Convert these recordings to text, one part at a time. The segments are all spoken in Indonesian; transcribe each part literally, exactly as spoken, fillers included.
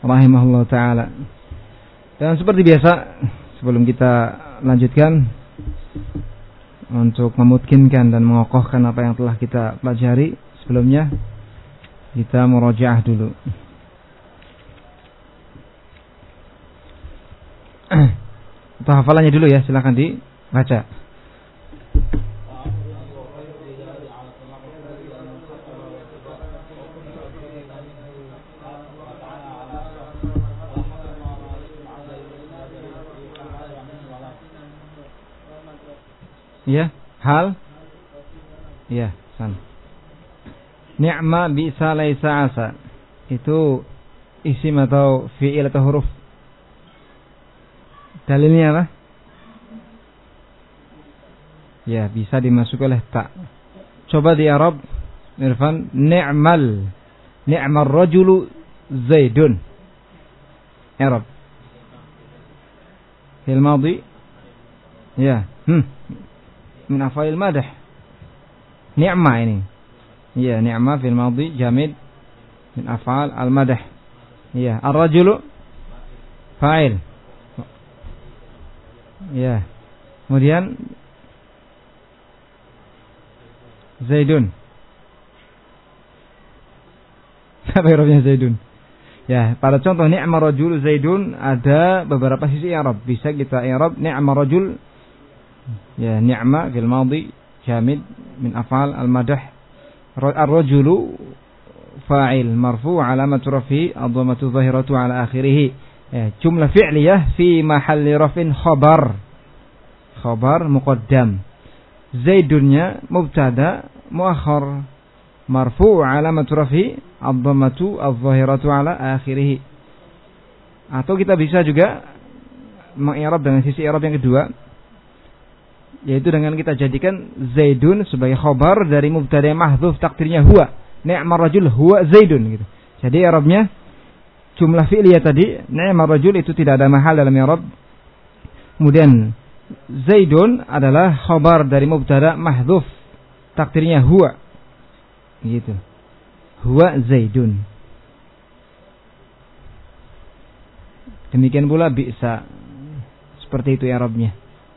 rahimahullah taala. Dan seperti biasa, sebelum kita lanjutkan untuk memutkinkan dan mengokohkan apa yang telah kita pelajari sebelumnya, kita murajaah dulu. Atau hafalannya dulu ya, silakan dibaca. Ya, hal. Ya, san. Ni'ma bisa laisa asa. Itu isim atau fi'il atau huruf. Dalilnya apa? Ya, bisa dimasuk oleh ta. Coba di Arab, Irfan, ni'mal. Ni'mal rajulu Zaidun. Arab. Fil madhi. Ya, hmm. Min af'alil madah. Ni'ma ini. Ya, ni'ma fil madhi jamid min af'al al-madah. Ya, ar-rajulu fa'il. Ya. Kemudian Zaidun. Apa i'rabnya Zaidun? Ya, pada contoh ni'ma rajul Zaidun ada beberapa sisi i'rab. Bisa kita i'rab ni'ma rajul. Ya, ni'ma fil madhi jamid min af'al al-madah. Ar-rajulu fa'il marfu' alamatu raf'i ad-dhammatu dhahiratu ala akhirih. Ya, jumlah fi'liyah fi mahalli raf'in khabar. Khabar muqaddam. Zaidunnya mubtada muakhar marfu' alamatu raf'i ad-dhammatu adh-dhahiratu ala akhirih. Atau kita bisa juga mengi'rab dengan sisi i'rab yang kedua, yaitu dengan kita jadikan Zaidun sebagai khabar dari mubtada mahdhuf takdirnya huwa. Ni'mar rajul huwa Zaidun gitu. Jadi i'rabnya jumlah fi'liyah tadi, ni'mar rajul itu tidak ada mahal dalam i'rab. Kemudian Zaidun adalah khabar dari mubtada mahdhuf takdirnya huwa. Gitu. Huwa Zaidun. Demikian pula bi'sa. Seperti itu i'rabnya.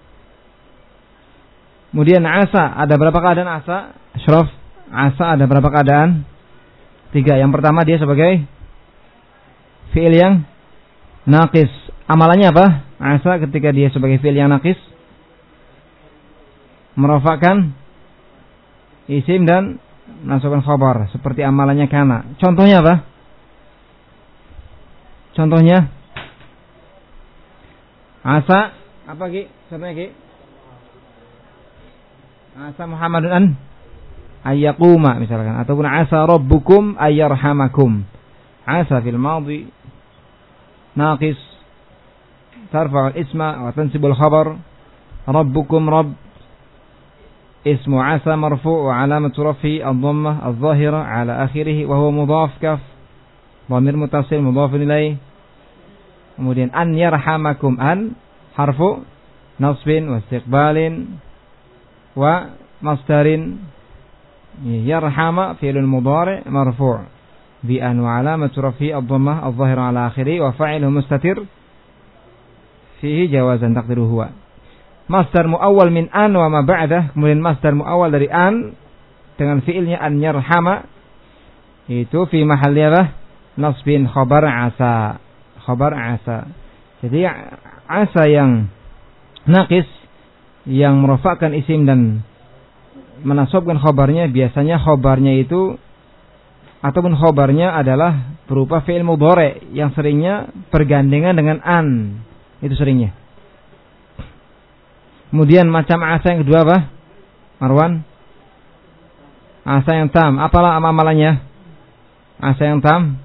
Kemudian asa, ada berapa keadaan asa? Ashraf, asa ada berapa keadaan? Tiga. Yang pertama dia sebagai fi'il yang naqis. Amalannya apa? Asa ketika dia sebagai fi'il yang naqis, merofakkan isim dan masukkan khabar. Seperti amalannya kana. Contohnya apa? Contohnya asa apa Ki? Contohnya Ki? Asa Muhammadun an ayyaquma misalkan, ataupun asa rabbukum ayyarhamakum. Asa fil madhi naqis tarfa'u al-isma wa tansibu al-khabar. Rabbukum rabb ismu asa marfu' wa alamatu raf'i ad-dhammah adh-dhahira ala akhirih wa huwa mudhaf kaf dhamir muttasil mudhafun ilaih. Kemudian an yarhamakum, an harfu nasbin wa istiqbalin wa masdarin. Yarhama fi'lun mudhari' marfu' bi an wa alamatu raf'i ad-dhammah adh-dhahira ala akhirih wa fa'iluhu mustatir fihi jawazan taqdiruhu huwa. Masdar muawwal min an wa ma ba'dah. Kemudian masdar muawwal dari an dengan fi'ilnya an yarhama itu fi mahalli apa? Nasbin khabar asa. Khabar asa. Jadi asa yang naqis yang merofakkan isim dan menasabkan khabarnya, biasanya khabarnya itu ataupun khabarnya adalah berupa fi'il mudhari yang seringnya bergandengan dengan an. Itu seringnya. Kemudian macam asa yang kedua apa? Marwan? Asa yang tam. Apalah amalannya? Asa yang tam?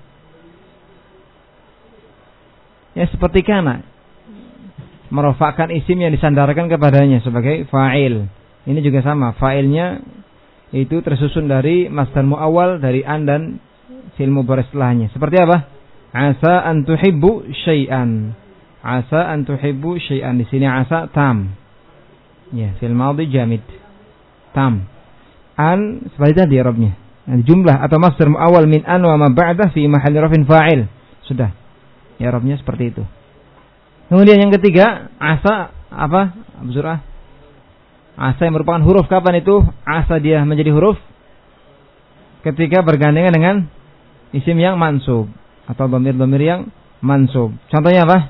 Ya seperti kana. Merofakkan isim yang disandarkan kepadanya sebagai fa'il. Ini juga sama. Fa'ilnya itu tersusun dari masdar muawwal dari an dan fi'il mudhari setelahnya. Seperti apa? Asa an tuhibbu syai'an. Asa an tuhibbu syai'an. Di sini asa tam. Ya, fi'il madhi jamid. Tam. An seperti tadi i'rabnya. Jumlah atau masdar muawwal min an wa ma ba'dah fi mahalli raf'in fa'il. Sudah. i'rabnya seperti itu. Kemudian yang ketiga, asa apa? Abu Zur'ah. Asa yang merupakan huruf, kapan itu asa dia menjadi huruf? Ketika bergandengan dengan isim yang mansub atau dhamir-dhamir yang mansub. Contohnya apa?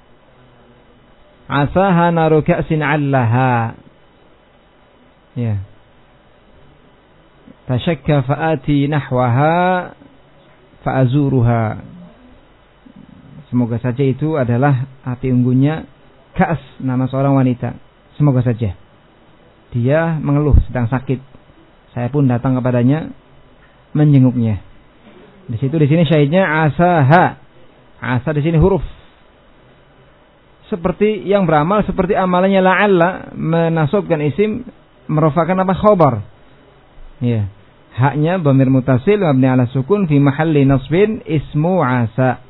Asaha naru ka'sin 'allaha. Ya. Tashakka fa'ati nahwaha fa'azuruha. Semoga saja itu adalah api unggunnya Ka's, nama seorang wanita. Semoga saja. Dia mengeluh, sedang sakit. Saya pun datang kepadanya, menjenguknya. Di situ di sini syahidnya asaha. Asa di sini huruf. Seperti yang beramal seperti amalannya la'alla, menasabkan isim, merofakkan apa? Khobar. Ya. Haknya dhamir mutasil mabni ala sukun fi mahalli nasbin ismu asa.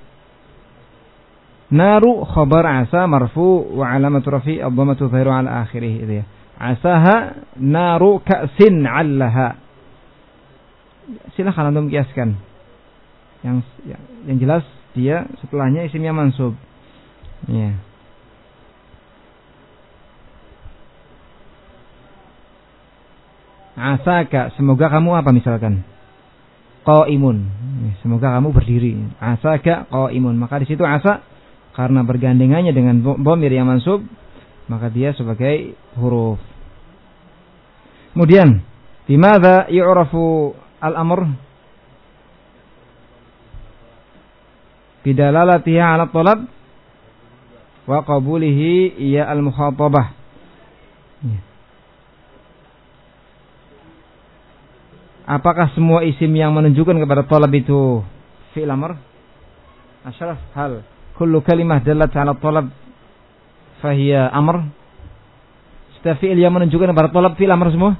Naru khabar asa marfu wa alamatu rafi ad-dhammatu dhahiru ala akhirih itu ya. Asaha naru ka'sin 'allaha. Silakan antum kiaskan. Yang yang jelas dia setelahnya isimnya mansub. Ya. Asaka, semoga kamu apa misalkan? Qaimun. Semoga kamu berdiri. Asaka qaimun. Maka di situ asa karena bergandengannya dengan dhamir yang mansub, maka dia sebagai huruf. Kemudian, bimadza yu'rafu al-amr? Bidalalatiha 'ala talab wa qabulihi iya al-mukhatabah. Apakah semua isim yang menunjukkan kepada talab itu fi'il amr? Asyraf, hal kullu kalimah dalat 'ala talab fahiya amr? Setiap fi'il yang menunjukkan kepada talab fi'il amr semua?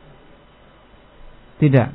Tidak.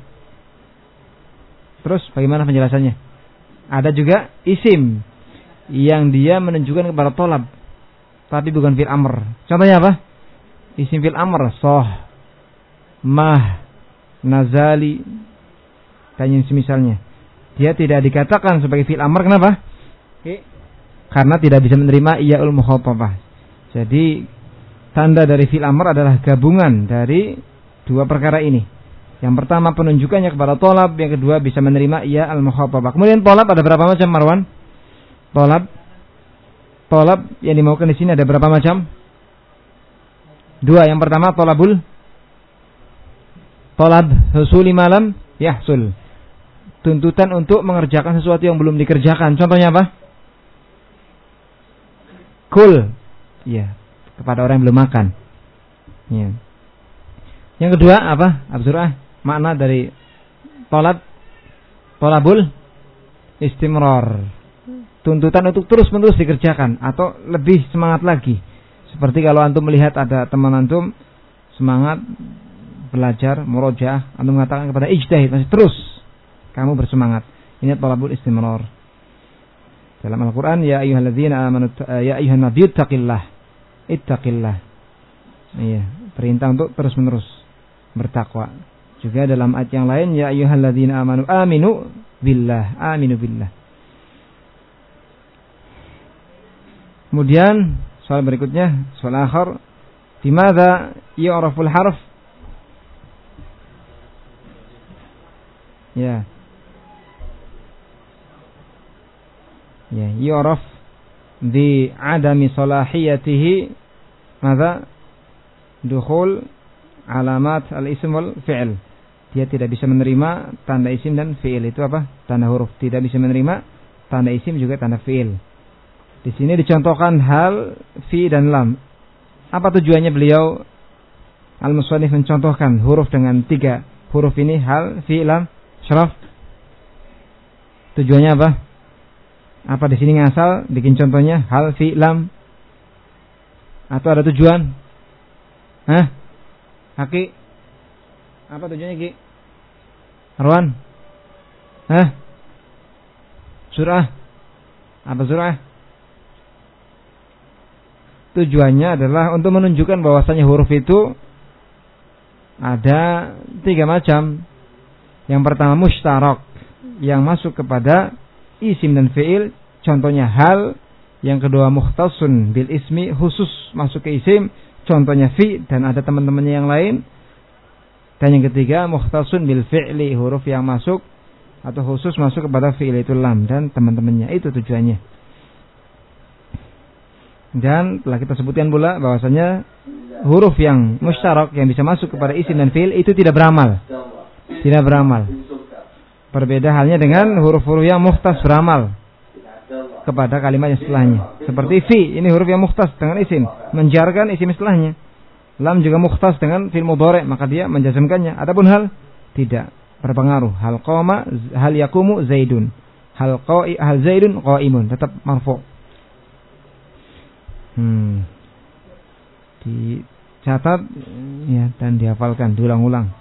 Terus bagaimana penjelasannya? Ada juga isim yang dia menunjukkan kepada talab tapi bukan fi'il amr. Contohnya apa? Isim fi'il amr, soh, mah, nazali, dan yang semisalnya. Dia tidak dikatakan sebagai fi'il amr. Kenapa? Karena tidak bisa menerima iya'ul mukhatabah. Jadi tanda dari fi'il amr adalah gabungan dari dua perkara ini. Yang pertama penunjukannya kepada tolab, yang kedua bisa menerima iya al-mukhatabah. Kemudian tolab ada berapa macam, Marwan? Tolab, tolab yang dimaukan di sini ada berapa macam? Dua. Yang pertama tolabul, tolab husuli malam yahsul, tuntutan untuk mengerjakan sesuatu yang belum dikerjakan. Contohnya apa? Kul, ya, kepada orang yang belum makan. Ya. Yang kedua apa? Absurah. Makna dari tolab, tolabul istimrar, tuntutan untuk terus-menerus dikerjakan atau lebih semangat lagi. Seperti kalau antum melihat ada teman antum semangat belajar murojaah, antum mengatakan kepada ijtihad, masih terus kamu bersemangat. Ini tolabul istimrar. Dalam Al-Qur'an, ya ayyuhalladzina amanu ya ayyuhan nabiyyu ittaqillah. Ittaqillah. Iya, perintah untuk terus-menerus bertakwa. Juga dalam ayat yang lain, ya ayyuhalladzina amanu aminu billah, aminu billah. Kemudian soal berikutnya, soal akhir, bimadza yu'raful harf? Ya. Ya, yu'raf bi adami salahiyatihi madza? Dukhul alamat al-ism wal fi'il. Dia tidak bisa menerima tanda isim dan fi'il. Itu apa? Tanda huruf. Tidak bisa menerima tanda isim juga tanda fi'il. Di sini dicontohkan hal, fi dan lam. Apa tujuannya beliau al-musannif mencontohkan huruf dengan tiga huruf ini, hal, fi, lam, syaraf? Tujuannya apa? Apa di sini ngasal bikin contohnya hal, fi, lam? Atau ada tujuan? Hah? Haki? Apa tujuannya, Ki? Arwan? Hah? Surah? Apa surah? Tujuannya adalah untuk menunjukkan bahwasanya huruf itu ada tiga macam. Yang pertama mushtarak, yang masuk kepada isim dan fi'il contohnya hal. Yang kedua mukhtasun bil ismi, khusus masuk ke isim, contohnya fi, dan ada teman-temannya yang lain. Dan yang ketiga mukhtasun bil fi'li, huruf yang masuk atau khusus masuk kepada fi'il itu lam dan teman-temannya. Itu tujuannya. Dan telah kita sebutkan pula bahwasanya huruf yang musyarak yang bisa masuk kepada isim dan fi'il itu tidak beramal. Tidak beramal. Berbeda halnya dengan huruf-huruf yang mukhtas beramal kepada kalimat yang setelahnya. Seperti fi, ini huruf yang mukhtas dengan isim, menjarkan isim setelahnya. Lam juga mukhtas dengan fi'il mudhari', maka dia menjazmkannya. Adapun hal tidak berpengaruh. Hal qama, hal yaqumu zaidun. Hal qa'i, hal zaidun qa'imun, tetap marfu'. Hmm. Dicatat ya dan dihafalkan, diulang-ulang.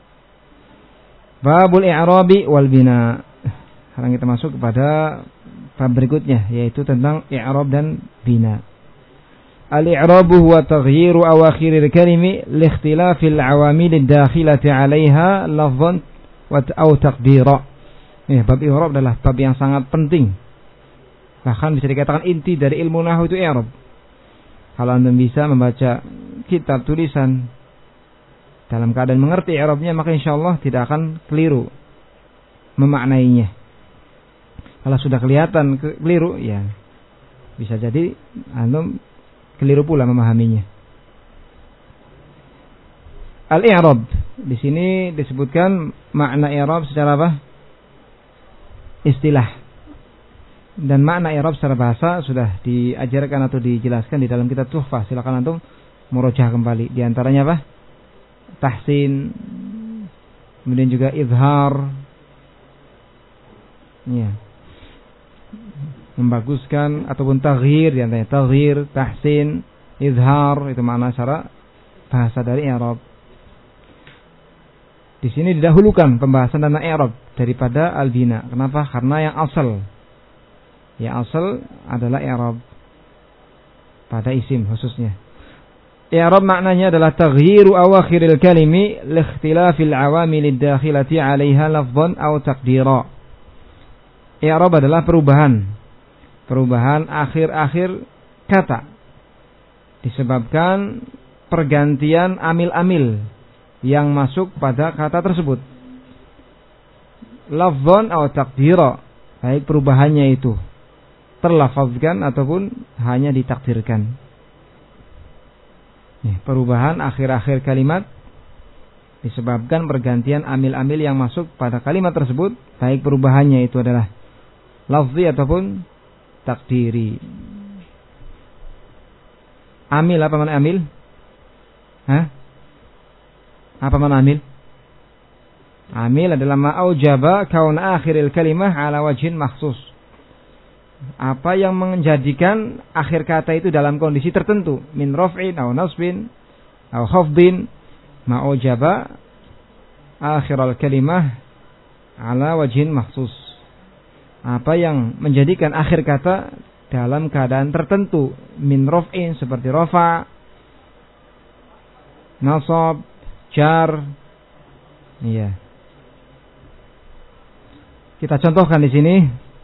Babul i'rabi wal bina. Sekarang kita masuk kepada bab berikutnya, yaitu tentang i'rab dan bina. Al-i'rabu huwa taghyiru awakhiril kalimi li ikhtilafil awamil ad-dakhilati 'alayha lafdhan wa aw taqdira. Ya, bab i'rab adalah bab yang sangat penting. Bahkan bisa dikatakan inti dari ilmu nahwu itu i'rab. Kalau Anda bisa membaca kitab tulisan dalam keadaan mengerti i'rabnya, maka insyaallah tidak akan keliru memaknainya. Kalau sudah kelihatan keliru, ya bisa jadi Anda keliru pula memahaminya. Al-i'rab di sini disebutkan makna i'rab secara apa? Istilah. Dan makna i'rab secara bahasa sudah diajarkan atau dijelaskan di dalam kitab Tuhfah. Silakan antum murojaah kembali. Di antaranya apa? Tahsin, kemudian juga izhar. Ya. Membaguskan ataupun taghyir, di antaranya taghyir, tahsin, izhar, itu makna secara bahasa dari i'rab. Di sini didahulukan pembahasan tentang i'rab daripada al-bina. Kenapa? Karena yang asal Yang asal adalah i'rab pada isim khususnya. I'rab maknanya adalah taghyiru awakhiril kalimi li ikhtilafil awamil ad-dakhilati 'alaiha lafdhan aw taqdira. I'rab adalah perubahan. Perubahan akhir-akhir kata disebabkan pergantian amil-amil yang masuk pada kata tersebut. Lafdhan aw taqdira, baik perubahannya itu terlafazkan ataupun hanya ditakdirkan. Ya, perubahan akhir-akhir kalimat disebabkan pergantian amil-amil yang masuk pada kalimat tersebut, baik perubahannya itu adalah lafzi ataupun takdiri. Amil, apa makna amil? Hah? Apa makna amil? Amil adalah ma'aujaba kaun akhiril kalimah ala wajhin makhsus. Apa yang menjadikan akhir kata itu dalam kondisi tertentu, min raf'in atau nasbin atau khafdin, ma'ujaba akhiral kalimah ala wajhin makhsus. Apa yang menjadikan akhir kata dalam keadaan tertentu, min raf'in seperti rafa, nasab, jar. Iya. Kita contohkan di sini.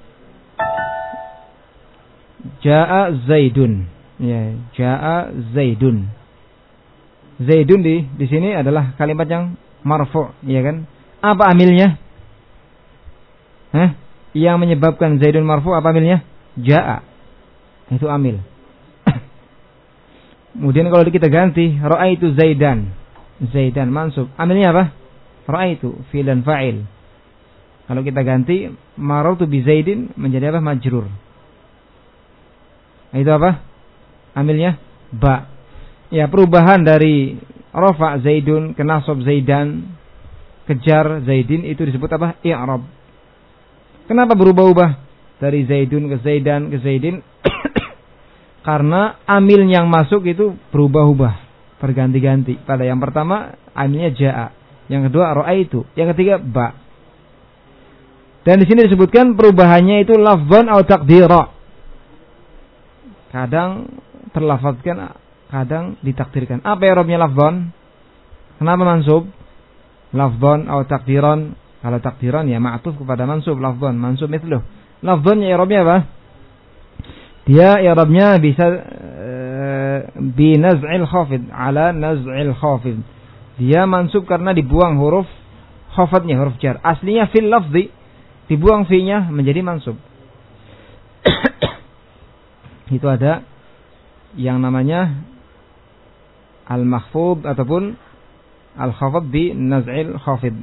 Jaa Zaidun. Ya, jaa Zaidun. Zaidun di di sini adalah kalimat yang marfu', ya kan? Apa amilnya? Hah? Yang menyebabkan Zaidun marfu' apa amilnya? Jaa. Itu amil. Kemudian kalau kita ganti ra'aitu Zaidan. Zaidan mansub. Amilnya apa? Ra'aitu fi'il dan fa'il. Kalau kita ganti marartu bi Zaidin menjadi apa? Majrur. Itu apa? Amilnya ba. Ya, perubahan dari rafa Zaidun ke nasab Zaidan, kejar Zaidin, itu disebut apa? I'rab. Kenapa berubah-ubah dari Zaidun ke Zaidan ke Zaidin? Karena amil yang masuk itu berubah-ubah, berganti-ganti. Pada yang pertama amilnya jaa, yang kedua ra'aitu, yang ketiga ba. Dan di sini disebutkan perubahannya itu lafdhan atau taqdira. Kadang terlafazkan, kadang ditakdirkan. Apa i'rabnya lafdhan? Kenapa mansub? Lafdhan atau takdiran. Kalau takdiran ya ma'tuf kepada mansub lafdhan, mansub mithluh. Lafdhan ya i'rabnya apa? Dia i'rabnya bisa uh, bi naz'il khafid, ala naz'il khafid. Dia mansub karena dibuang huruf khafadnya, huruf jar. Aslinya fil lafzi, dibuang fi-nya menjadi mansub. Itu ada yang namanya al-mahfud ataupun al-khafad bi naz'il khafid.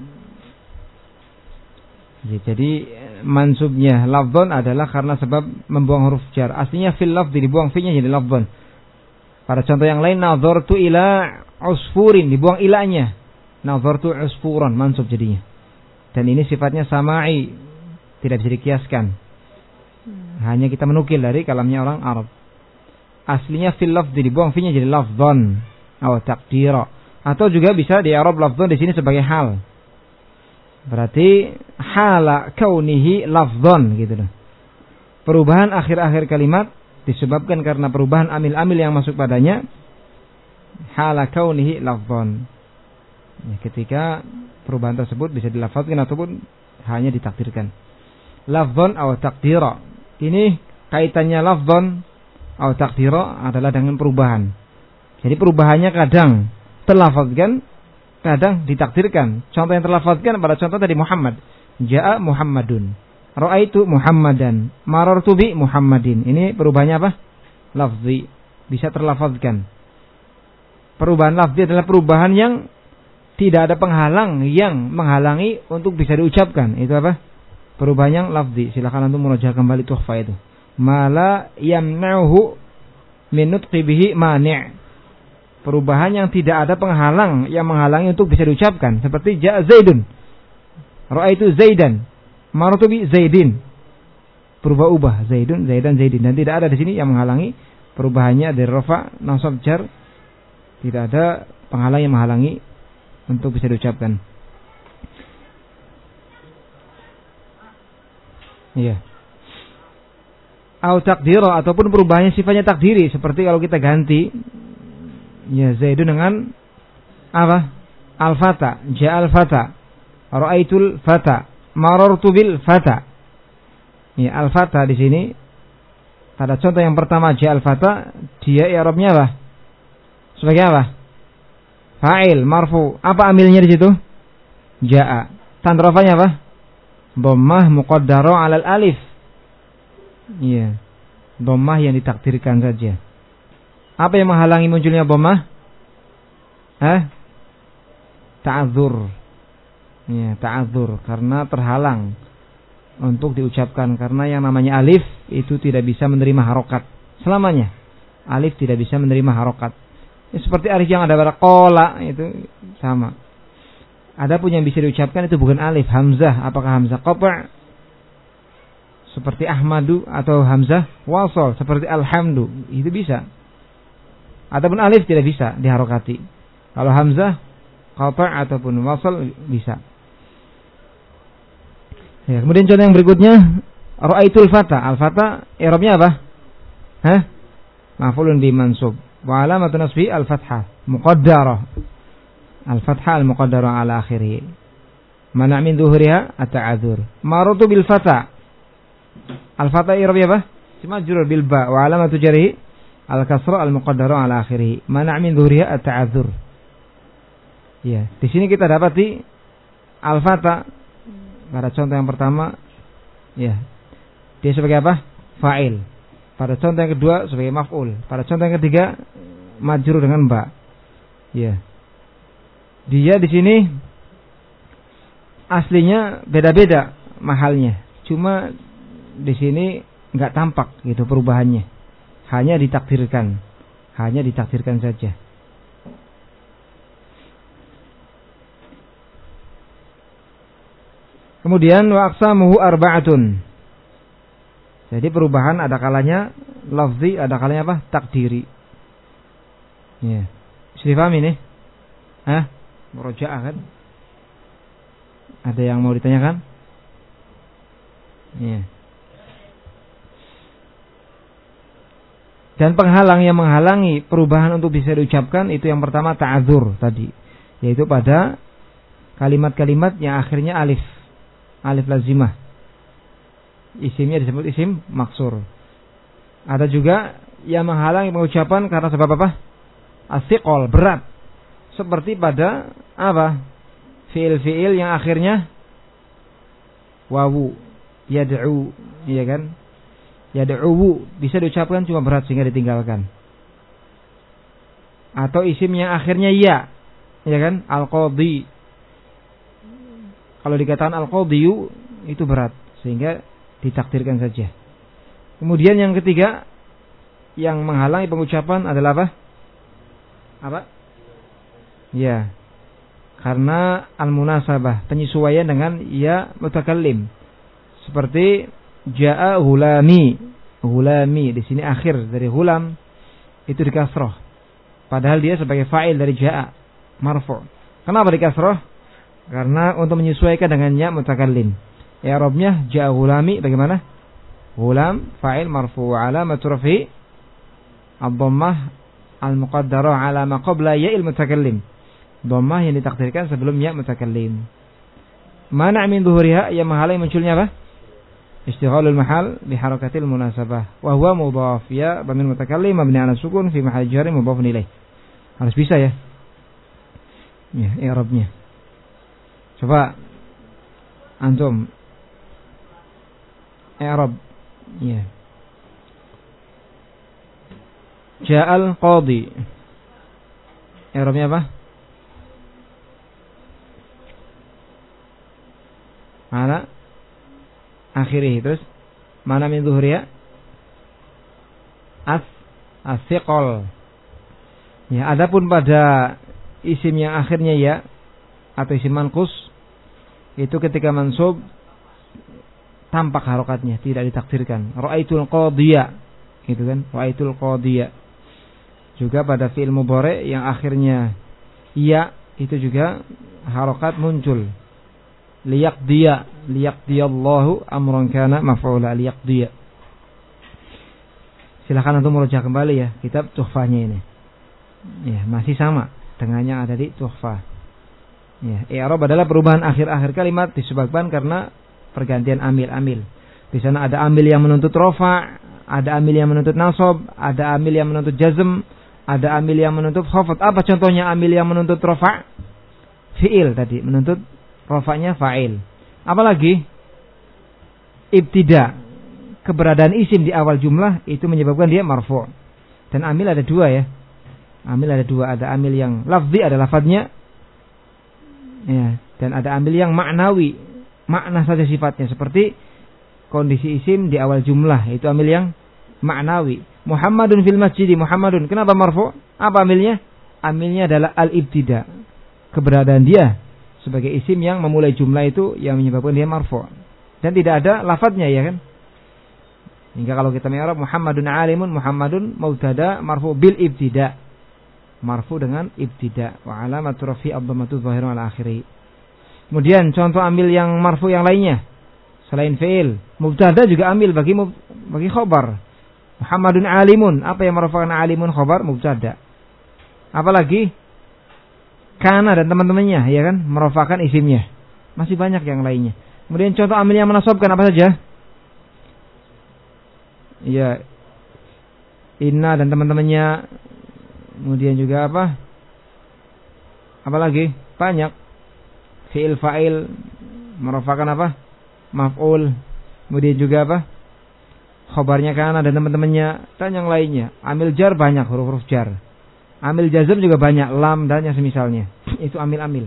Jadi mansubnya lafdhon adalah karena sebab membuang huruf jar. Aslinya fil lafzi, dibuang fi-nya jadi lafdhon. Pada contoh yang lain, nazartu ila usfurin, dibuang ilanya. Nazartu usfuran, mansub jadinya. Dan ini sifatnya sama'i, tidak bisa dikiaskan. Hanya kita menukil dari kalamnya orang Arab. Aslinya fil lafzi, dibuang fi-nya jadi lafdhon atau taqdira. Atau juga bisa di i'rab lafdhon di sini sebagai hal. Berarti hala kaunihi lafdhon gitu loh. Perubahan akhir-akhir kalimat disebabkan karena perubahan amil-amil yang masuk padanya. Hala kaunihi lafdhon. Ya, ketika perubahan tersebut bisa dilafazkan ataupun hanya ditakdirkan. Lafdhon atau takdira. Ini kaitannya lafdhon atau takdira adalah dengan perubahan. Jadi perubahannya kadang terlafazkan, kadang ditakdirkan. Contoh yang terlafazkan pada contoh tadi Muhammad. Ja'a Muhammadun. Ra'aitu Muhammadan. Marartu bi Muhammadin. Ini perubahannya apa? Lafzi. Bisa terlafazkan. Perubahan lafzi adalah perubahan yang tidak ada penghalang yang menghalangi untuk bisa diucapkan. Itu apa? Perubahan yang lafzi. Silakan antum murajaah kembali tuhfa itu. Mala yamna'uhu min nutqi bihi mani'. Perubahan yang tidak ada penghalang yang menghalangi untuk bisa diucapkan, seperti ja'a Zaidun, ra'aitu Zaidan, marartu bi Zaidin. Berubah-ubah Zaidun, Zaidan, Zaidin, dan tidak ada di sini yang menghalangi perubahannya dari rafa, nasab, jar. Tidak ada penghalang yang menghalangi untuk bisa diucapkan. Iya. Au takdira, ataupun perubahannya sifatnya takdiri, seperti kalau kita ganti ya Zaidun dengan apa? Al-fata, ja'al fata, ra'aitul fata, marartu bil fata. Ya, al-fata di sini pada contoh yang pertama ja'al fata, dia i'rabnya apa? Sebagai apa? Fa'il, marfu. Apa amilnya di situ? Ja'a. Tanda rafanya apa? Dhammah muqaddarah 'alal alif. Iya. Dhammah yang ditakdirkan saja. Apa yang menghalangi munculnya dhammah? Hah? Ta'adzur. Ya, ta'adzur karena terhalang untuk diucapkan, karena yang namanya alif itu tidak bisa menerima harokat selamanya. Alif tidak bisa menerima harokat. Ya, seperti alif yang ada pada qala itu sama. Adapun yang bisa diucapkan itu bukan alif, hamzah. Apakah hamzah qata' seperti ahmadu atau hamzah wasal seperti alhamdu, itu bisa. Adapun alif tidak bisa diharokati. Kalau hamzah qata' ataupun wasal bisa. Ya, kemudian contoh yang berikutnya ra'aitul fata. Al-fata i'rabnya apa? Hah? Maf'ulun bi mansub. Wa alamatu nasbi al-fathah muqaddarah. Al-fathah al-muqaddarah ala akhirih. Mana' min dhuhriha at-ta'adzur. Marartu bil fata. Al-fata i'rabnya apa? Majrur bil ba wa alamatu jarhi al-kasra al-muqaddarah ala akhirih. Mana' min dhuhriha at-ta'adzur. Ya, di sini kita dapati al-fata pada contoh yang pertama, ya, dia sebagai apa? Fa'il. Pada contoh yang kedua sebagai maf'ul. Pada contoh yang ketiga majrur dengan ba. Ya. Dia di sini aslinya beda-beda mahalnya. Cuma di sini enggak tampak gitu perubahannya. Hanya ditakdirkan. Hanya ditakdirkan saja. Kemudian wa aqsamuhu arba'atun. Jadi perubahan ada kalanya lafzi, ada kalanya apa? Takdiri. Ya. Bisa dipahami nih? Hah? Murojaah kan? Ada yang mau ditanyakan? Ya. Dan penghalang yang menghalangi perubahan untuk bisa diucapkan itu yang pertama ta'adzur tadi, yaitu pada kalimat-kalimat yang akhirnya alif. Alif lazimah. Isimnya disebut isim maksur. Ada juga yang menghalangi pengucapan karena sebab apa? As-siqal, berat. Seperti pada apa? Fiil-fiil yang akhirnya wawu, yad'u, iya kan? Yad'u bisa diucapkan cuma berat sehingga ditinggalkan. Atau isim yang akhirnya ya, ya kan? Al-qadhi. Kalau dikatakan al-qadhiyu itu berat sehingga ditakdirkan saja. Kemudian yang ketiga yang menghalangi pengucapan adalah apa? Apa? Ya. Karena al-munasabah, penyesuaian dengan ya mutakallim. Seperti jaa hulami. Hulami di sini akhir dari hulam itu dikasroh. Padahal dia sebagai fa'il dari jaa, marfu'. Kenapa dikasroh? Karena untuk menyesuaikan dengan ya mutakallim. I'rabnya jaa hulami bagaimana? Hulam fa'il marfu' alamat raf'i ad-dhammah al-muqaddarah ala ma qabla ya'il mutakallim. Dhammah yang ditakdirkan sebelum ya mutakallim. Mana min dhuhuriha, yang menghalangi munculnya apa? Istighalul mahal bi harakatil munasabah wa huwa mudhaf ya dhamir mutakallim mabni ala sukun fi mahall jar mudhaf ilaih. Harus bisa ya. Ya, i'rabnya. Coba antum i'rab ya. Ja'al qadhi. I'rabnya apa? Mana? Akhirih, terus mana min zuhriya? As as-siqal. Ya, adapun pada isim yang akhirnya ya atau isim manqus itu ketika mansub tampak harokatnya, tidak ditakdirkan. Ra'aitul qadhiya, gitu kan? Ra'aitul qadhiya. Juga pada fi'il mudhari yang akhirnya ya itu juga harokat muncul. Liyaqdiya, liyaqdiyallahu amran kana maf'ula, liyaqdiya. Silakan untuk merujuk kembali ya kitab Tuhfahnya ini. Ya, masih sama dengan yang ada di Tuhfah. Ya, i'rab adalah perubahan akhir-akhir kalimat disebabkan karena pergantian amil-amil. Di sana ada amil yang menuntut rafa', ada amil yang menuntut nasab, ada amil yang menuntut jazm, ada amil yang menuntut khafd. Apa contohnya amil yang menuntut rafa'? Fi'il tadi menuntut rafa'nya fa'il. Apalagi ibtida, keberadaan isim di awal jumlah itu menyebabkan dia marfu'. Dan amil ada dua ya. Amil ada dua, ada amil yang lafzi, ada lafadznya. Ya, dan ada amil yang maknawi, makna saja sifatnya, seperti kondisi isim di awal jumlah, itu amil yang maknawi. Muhammadun fil masjid, Muhammadun. Kenapa marfu'? Apa amilnya? Amilnya adalah al-ibtida. Keberadaan dia sebagai isim yang memulai jumlah itu yang menyebabkan dia marfu'. Dan tidak ada lafadznya ya kan? Hingga kalau kita mi'rab Muhammadun alimun, Muhammadun mubtada marfu' bil ibtida. Marfu' dengan ibtida. Wa alamatu rafi' ad-dhammatu dhahirun ala akhiri. Kemudian contoh amil yang marfu' yang lainnya. Selain fi'il, mubtada juga amil bagi bagi khabar. Muhammadun alimun, apa yang merupakan alimun khabar? Mubtada. Apalagi kana dan teman-temannya, ya kan, merupakan isimnya. Masih banyak yang lainnya. Kemudian contoh amil yang menasabkan apa saja? Ya, inna dan teman-temannya. Kemudian juga apa? Apalagi banyak. Fi'il fa'il merupakan apa? Maf'ul. Kemudian juga apa? Khabarnya kana dan teman-temannya dan yang lainnya. Amil jar banyak, huruf-huruf jar. Amil jazm juga banyak, lam dan yang semisalnya. Itu amil-amil.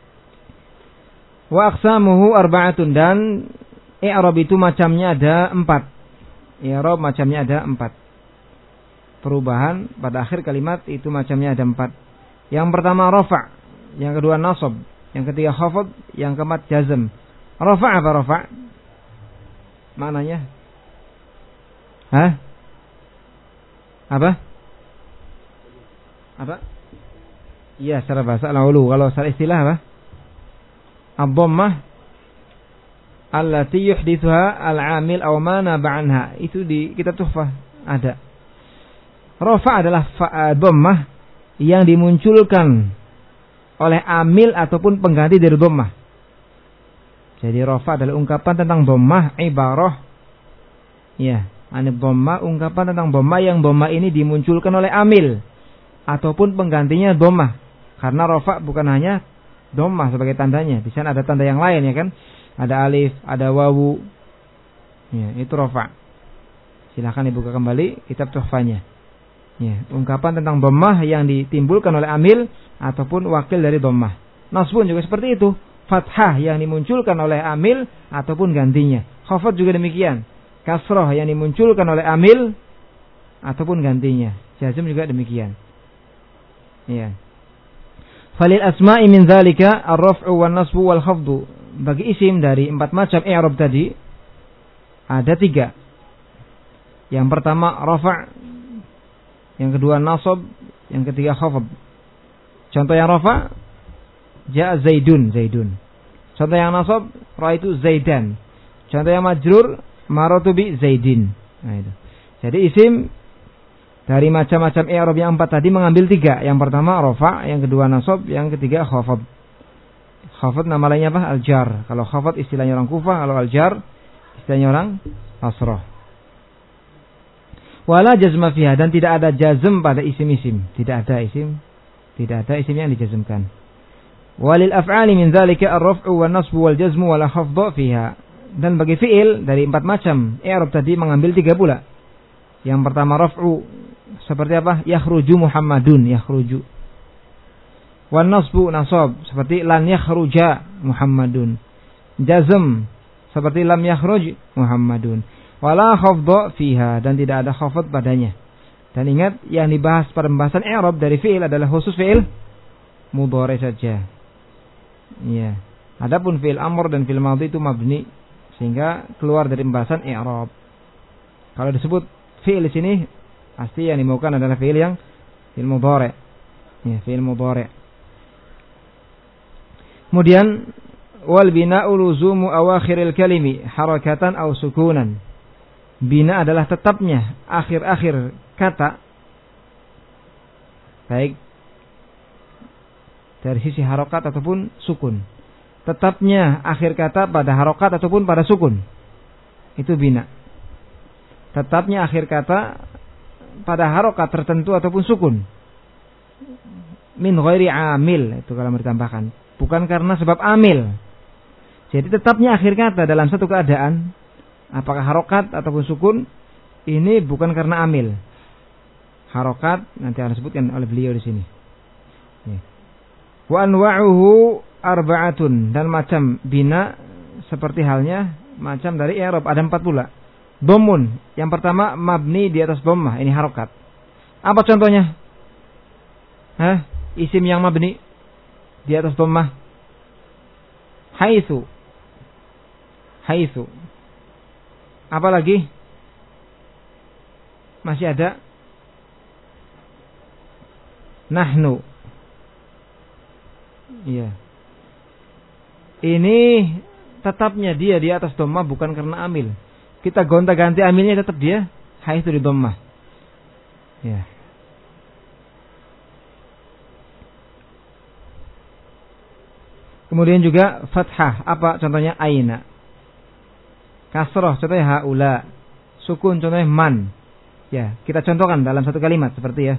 Wa aqsamuhu arba'atun, dan i'rab itu macamnya ada empat. I'rab macamnya ada empat. Perubahan pada akhir kalimat itu macamnya ada empat. Yang pertama rafa', yang kedua nasab, yang ketiga khafd, yang keempat jazm. Rafa' apa rafa'? Maknanya? Hah? Apa? Apa? Iya, secara bahasa al-ulu. Kalau secara istilah apa? Ad-dhammah allati yuhdithuha al-amil aw ma naba anha. Itu di kitab Tuhfah ada. Rafa adalah dhammah yang dimunculkan oleh amil ataupun pengganti dari dhammah. Jadi rafa adalah ungkapan tentang dhammah, ibarah ya, Anid dhamma, ungkapan tentang dhamma yang dhamma ini dimunculkan oleh amil ataupun penggantinya dhamma. Karena rafa bukan hanya dhamma sebagai tandanya. Di sana ada tanda yang lain ya kan? Ada alif, ada wawu. Ya, itu rafa. Silakan dibuka kembali kitab tuhfanya. Ya, ungkapan tentang dhammah yang ditimbulkan oleh amil ataupun wakil dari dhammah. Nasbun juga seperti itu. Fathah yang dimunculkan oleh amil ataupun gantinya. Khafad juga demikian. Kasrah yang dimunculkan oleh amil ataupun gantinya. Jazm juga demikian. Ya. Falil asma'i min dzalika ar-raf'u wan nasbu wal khafdu. Bagi isim dari empat macam i'rab tadi ada tiga. Yang pertama rafa', yang kedua nasab, yang ketiga khafd. Contoh yang rafa' ja'a Zaidun, Zaidun. Contoh yang nasab ra'aitu Zaidan. Contoh yang majrur maratu bi Zaidin. Nah itu. Jadi isim dari macam-macam i'rab yang empat tadi mengambil tiga. Yang pertama rafa', yang kedua nasab, yang ketiga khafd. Khafd nama lainnya apa? Al-jar. Kalau khafd istilahnya orang Kufah, kalau al-jar istilahnya orang Basrah. Wala jazma fiha, dan tidak ada jazm pada isim-isim. Tidak ada isim, tidak ada isim yang dijazmkan. Walil af'ali min dzalika ar-raf'u wan nasbu wal jazmu wala khafdha fiha. Dan bagi fi'il dari empat macam i'rab tadi mengambil tiga pula. Yang pertama raf'u, seperti apa? Yakhruju Muhammadun, yakhruju. Wan nasbu nasab, seperti lan yakhruja Muhammadun. Jazm, seperti lam yakhruj Muhammadun. Wala khafdha fiha, dan tidak ada khafd padanya. Dan ingat yang dibahas pada pembahasan i'rab dari fi'il adalah khusus fi'il mudhari saja. Iya. Adapun fi'il amr dan fi'il madhi itu mabni, sehingga keluar dari pembahasan i'rab. Kalau disebut fi'il di sini pasti yang dimaukan adalah fi'il yang fi'il mudhari. Ya, fi'il mudhari. Kemudian wal bina'u luzumu awakhiril kalimi harakatan aw sukunan. Bina adalah tetapnya akhir-akhir kata, baik dari sisi harokat ataupun sukun. Tetapnya akhir kata pada harokat ataupun pada sukun, itu bina. Tetapnya akhir kata pada harokat tertentu ataupun sukun. Min ghairi amil, itu kalau ditambahkan, bukan karena sebab amil. Jadi tetapnya akhir kata dalam satu keadaan, apakah harokat ataupun sukun, ini bukan karena amil. Harokat nanti akan disebutkan oleh beliau di sini. Wa anwa'uhu arba'atun, dan macam bina seperti halnya macam dari i'rab ada empat pula. Dhammun, yang pertama mabni di atas dhammah, ini harokat. Apa contohnya? Hah? Isim yang mabni di atas dhammah. Haitsu. Haitsu. Apa lagi? Masih ada? Nahnu. Iya. Ini tetapnya dia di atas dhammah bukan karena amil. Kita gonta-ganti amilnya tetap dia haitsu di dhammah. Ya. Kemudian juga fathah, apa contohnya? Aina. Kasrah contohnya haula. Sukun contohnya man. Ya, kita contohkan dalam satu kalimat seperti ya.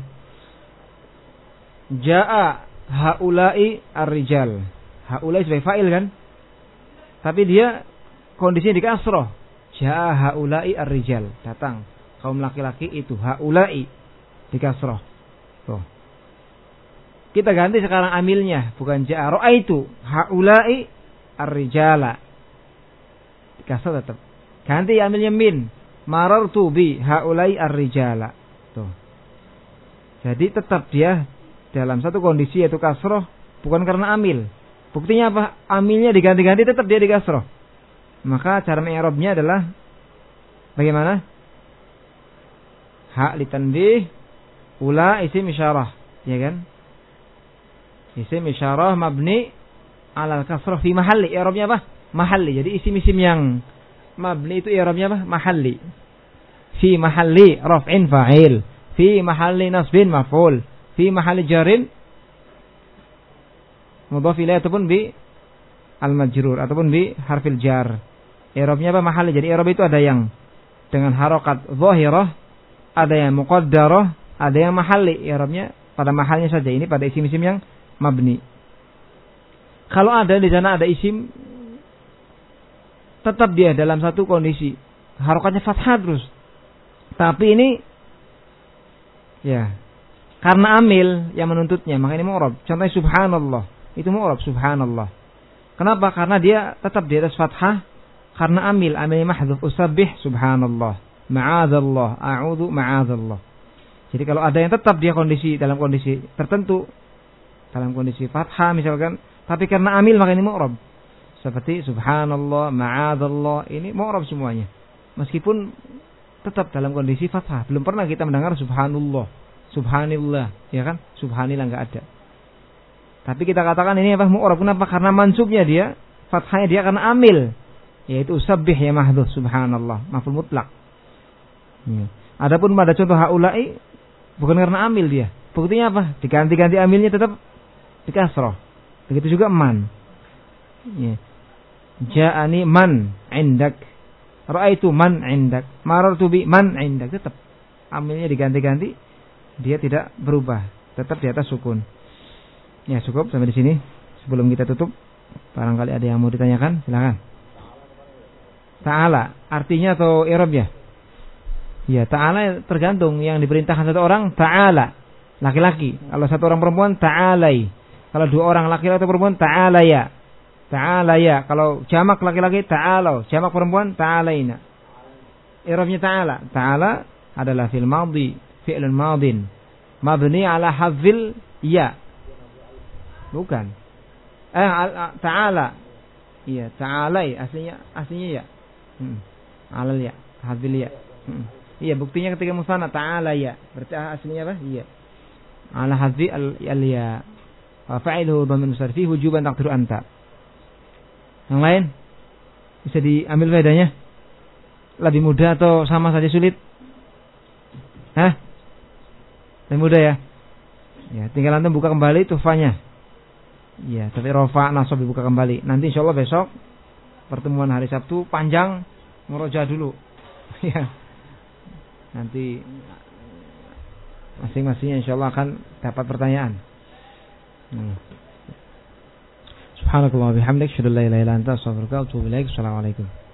Jaa haula'i ar-rijal. Haula'i sebagai fa'il kan? Tapi dia kondisinya di kasrah. Jaa haula'i ar-rijal. Datang kaum laki-laki itu, haula'i di kasrah. Tuh. Kita ganti sekarang amilnya, bukan jaa ra'aitu haula'i ar-rijala. Di kasrah tetap. Ganti amilnya min. Marartu bi haula'i ar-rijala. Tuh. Jadi tetap dia dalam satu kondisi yaitu kasroh, bukan karena amil. Buktinya apa? Amilnya diganti-ganti tetap dia di kasroh. Maka cara mengi'rabnya adalah bagaimana? Ha litanbih, ula isim isyarah, ya kan? Isim isyarah mabni alal kasroh fi mahalli. I'rabnya apa? Mahalli. Jadi isim-isim yang mabni itu i'rabnya apa? Mahalli. Fi mahalli raf'in fa'il, fi mahalli nasbin maf'ul, fi mahalli jarin mudhaf ilaih ataupun bi al-majrur ataupun bi harfil jar. I'rabnya apa? Mahalli. Jadi i'rab itu ada yang dengan harokat zahirah, ada yang muqaddarah, ada yang mahalli. I'rabnya pada mahalnya saja, ini pada isim-isim yang mabni. Kalau ada di sana ada isim, tetap dia dalam satu kondisi harokatnya fathah terus. Tapi ini ya karena amil yang menuntutnya, maka ini mu'rab. Contohnya subhanallah, itu mu'rab subhanallah. Kenapa? Karena dia tetap di atas fathah karena amil, amil mahdhuf, usabbih subhanallah, ma'adzallah, a'udzu ma'adzallah. Jadi kalau ada yang tetap dia kondisi dalam kondisi tertentu, dalam kondisi fathah misalkan, tapi karena amil maka ini mu'rab. Seperti subhanallah, ma'adzallah, ini mu'rab semuanya. Meskipun tetap dalam kondisi fathah. Belum pernah kita mendengar subhanallah, subhanillah, ya kan? Subhanillah enggak ada. Tapi kita katakan ini apa? Mu'rab. Kenapa? Karena mansubnya dia, fathahnya dia karena amil, yaitu usabbih ya mahdhuf subhanallah, maf'ul mutlak. Ya. Adapun pada contoh haula'i bukan karena amil dia. Buktinya apa? Diganti-ganti amilnya tetap di kasrah. Begitu juga man. Ya. Ja'ani man indak. Ra'aitu man indak. Marartu bi man indak. Tetap amilnya diganti-ganti, dia tidak berubah, tetap di atas sukun. Ya, cukup sampai di sini. Sebelum kita tutup, barangkali ada yang mau ditanyakan, silakan. Ta'ala artinya atau i'rabnya? Ya, ta'ala tergantung yang diperintahkan satu orang ta'ala, laki-laki. Kalau satu orang perempuan ta'alai. Kalau dua orang laki-laki atau perempuan ta'ala ya. Ta'ala ya. Kalau jamak laki-laki ta'alau, jamak perempuan ta'alaina. I'rabnya ta'ala. Ta'ala adalah fil madhi, fi'lun madin, mabni ala hadzil ya. Bukan. Eh ta'ala. Iya, ta'alai aslinya aslinya ya. Hmm. Alal ya, hadzil ya. Hmm. Iya, buktinya ketika musanna ta'ala ya. Berarti aslinya apa? Iya. Ala hadzil al ya. Fa'iluhu dhamir musarfi wujuban taqdiru anta. Yang lain bisa diambil faedahnya? Lebih mudah atau sama saja sulit? Hah? Lebih mudah ya? Ya, tinggal antum buka kembali tuhfanya. Ya, tapi rofa nasab dibuka kembali. Nanti insyaallah besok pertemuan hari Sabtu panjang, murojaah dulu. Ya. Nanti masing-masingnya insyaallah akan dapat pertanyaan. Hmm. Subhanakallah wa bihamdik, asyhadu an la ilaha illa anta, astaghfiruka wa atubu ilaik. Assalamualaikum.